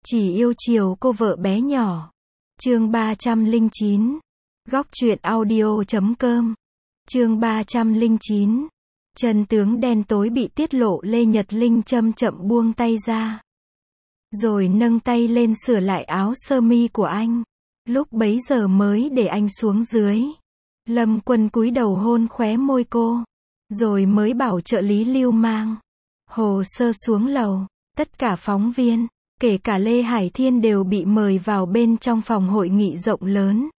Chỉ yêu chiều cô vợ bé nhỏ. Chương 309. Góc truyện audio.com. Chương 309. Chân tướng đen tối bị tiết lộ, Lê Nhật Linh chậm chậm buông tay ra. Rồi nâng tay lên sửa lại áo sơ mi của anh. Lúc bấy giờ mới để anh xuống dưới. Lâm Quân cúi đầu hôn khóe môi cô. Rồi mới bảo trợ lý Lưu mang hồ sơ xuống lầu. Tất cả phóng viên, kể cả Lê Hải Thiên đều bị mời vào bên trong phòng hội nghị rộng lớn.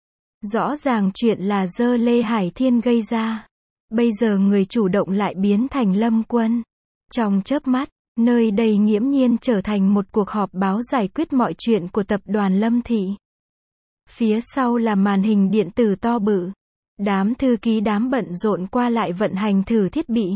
Rõ ràng chuyện là do Lê Hải Thiên gây ra. Bây giờ người chủ động lại biến thành Lâm Quân. Trong chớp mắt, nơi đây nghiễm nhiên trở thành một cuộc họp báo giải quyết mọi chuyện của tập đoàn Lâm Thị. Phía sau là màn hình điện tử to bự. Đám thư ký đám bận rộn qua lại vận hành thử thiết bị.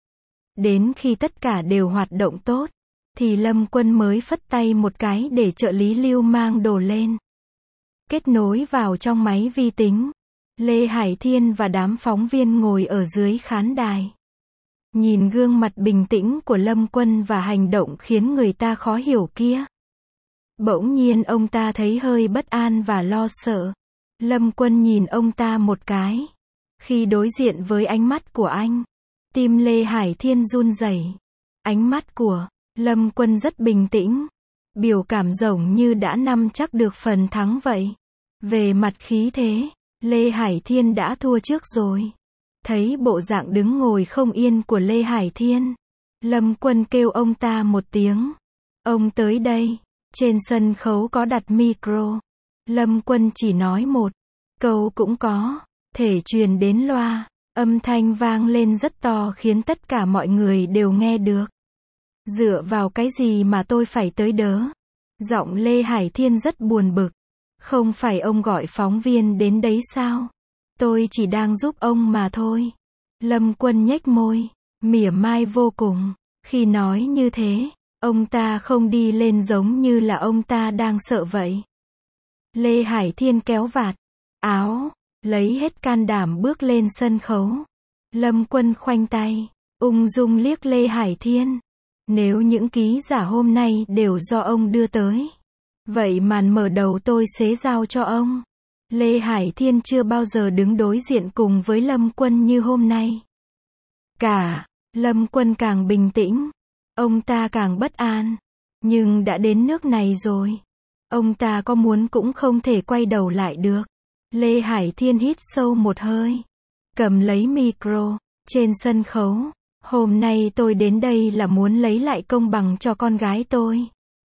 Đến khi tất cả đều hoạt động tốt, thì Lâm Quân mới phất tay một cái để trợ lý Lưu mang đồ lên. Kết nối vào trong máy vi tính. Lê Hải Thiên và đám phóng viên ngồi ở dưới khán đài. Nhìn gương mặt bình tĩnh của Lâm Quân và hành động khiến người ta khó hiểu kia. Bỗng nhiên ông ta thấy hơi bất an và lo sợ. Lâm Quân nhìn ông ta một cái. Khi đối diện với ánh mắt của anh, tim Lê Hải Thiên run rẩy. Ánh mắt của Lâm Quân rất bình tĩnh. Biểu cảm giống như đã nắm chắc được phần thắng vậy. Về mặt khí thế, Lê Hải Thiên đã thua trước rồi. Thấy bộ dạng đứng ngồi không yên của Lê Hải Thiên, Lâm Quân kêu ông ta một tiếng. Ông tới đây. Trên sân khấu có đặt micro. Lâm Quân chỉ nói một câu cũng có thể truyền đến loa. Âm thanh vang lên rất to khiến tất cả mọi người đều nghe được. Dựa vào cái gì mà tôi phải tới đỡ? Giọng Lê Hải Thiên rất buồn bực. Không phải ông gọi phóng viên đến đấy sao? Tôi chỉ đang giúp ông mà thôi. Lâm Quân nhếch môi, mỉa mai vô cùng. Khi nói như thế, ông ta không đi lên giống như là ông ta đang sợ vậy. Lê Hải Thiên kéo vạt áo, lấy hết can đảm bước lên sân khấu. Lâm Quân khoanh tay, ung dung liếc Lê Hải Thiên. Nếu những ký giả hôm nay đều do ông đưa tới, vậy màn mở đầu tôi sẽ giao cho ông. Lê Hải Thiên chưa bao giờ đứng đối diện cùng với Lâm Quân như hôm nay. Lâm Quân càng bình tĩnh, ông ta càng bất an. Nhưng đã đến nước này rồi, ông ta có muốn cũng không thể quay đầu lại được. Lê Hải Thiên hít sâu một hơi, cầm lấy micro, trên sân khấu. Hôm nay tôi đến đây là muốn lấy lại công bằng cho con gái tôi.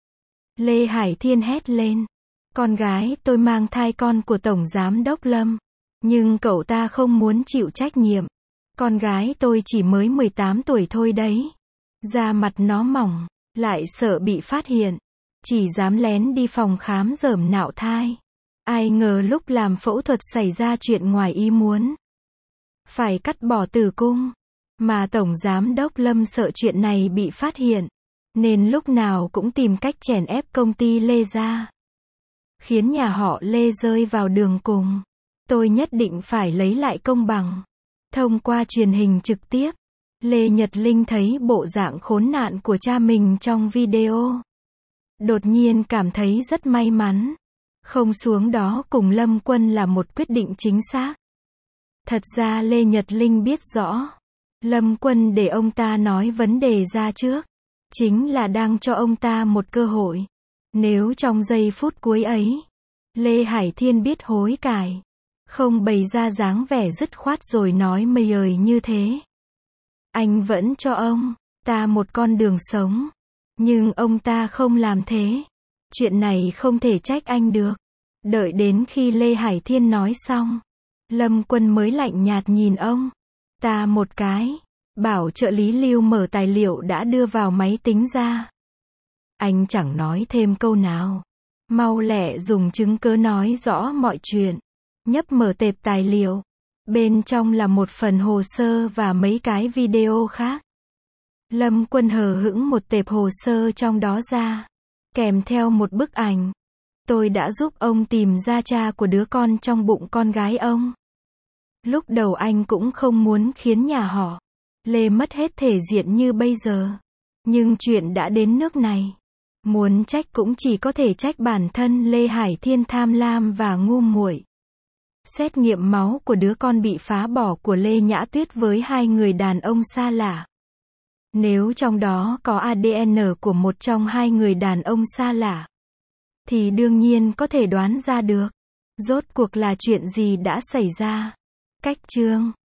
Lê Hải Thiên hét lên. Con gái tôi mang thai con của Tổng Giám đốc Lâm. Nhưng cậu ta không muốn chịu trách nhiệm. Con gái tôi chỉ mới 18 tuổi thôi đấy. Da mặt nó mỏng, lại sợ bị phát hiện. Chỉ dám lén đi phòng khám dởm nạo thai. Ai ngờ lúc làm phẫu thuật xảy ra chuyện ngoài ý muốn. Phải cắt bỏ tử cung. Mà Tổng Giám đốc Lâm sợ chuyện này bị phát hiện. Nên lúc nào cũng tìm cách chèn ép công ty Lê ra. Khiến nhà họ Lê rơi vào đường cùng. Tôi nhất định phải lấy lại công bằng. Thông qua truyền hình trực tiếp, Lê Nhật Linh thấy bộ dạng khốn nạn của cha mình trong video. Đột nhiên cảm thấy rất may mắn. Không xuống đó cùng Lâm Quân là một quyết định chính xác. Thật ra Lê Nhật Linh biết rõ. Lâm Quân để ông ta nói vấn đề ra trước. Chính là đang cho ông ta một cơ hội. Nếu trong giây phút cuối ấy, Lê Hải Thiên biết hối cải, không bày ra dáng vẻ dứt khoát rồi nói mây ời như thế, anh vẫn cho ông ta một con đường sống. Nhưng ông ta không làm thế. Chuyện này không thể trách anh được. Đợi đến khi Lê Hải Thiên nói xong, Lâm Quân mới lạnh nhạt nhìn ông ta một cái, bảo trợ lý Lưu mở tài liệu đã đưa vào máy tính ra. Anh chẳng nói thêm câu nào. Mau lẹ dùng chứng cớ nói rõ mọi chuyện. Nhấp mở tệp tài liệu. Bên trong là một phần hồ sơ và mấy cái video khác. Lâm Quân hờ hững một tệp hồ sơ trong đó ra. Kèm theo một bức ảnh. Tôi đã giúp ông tìm ra cha của đứa con trong bụng con gái ông. Lúc đầu anh cũng không muốn khiến nhà họ Lê mất hết thể diện như bây giờ. Nhưng chuyện đã đến nước này. Muốn trách cũng chỉ có thể trách bản thân Lê Hải Thiên tham lam và ngu muội. Xét nghiệm máu của đứa con bị phá bỏ của Lê Nhã Tuyết với hai người đàn ông xa lạ. Nếu trong đó có ADN của một trong hai người đàn ông xa lạ, thì đương nhiên có thể đoán ra được, rốt cuộc là chuyện gì đã xảy ra. Cách chương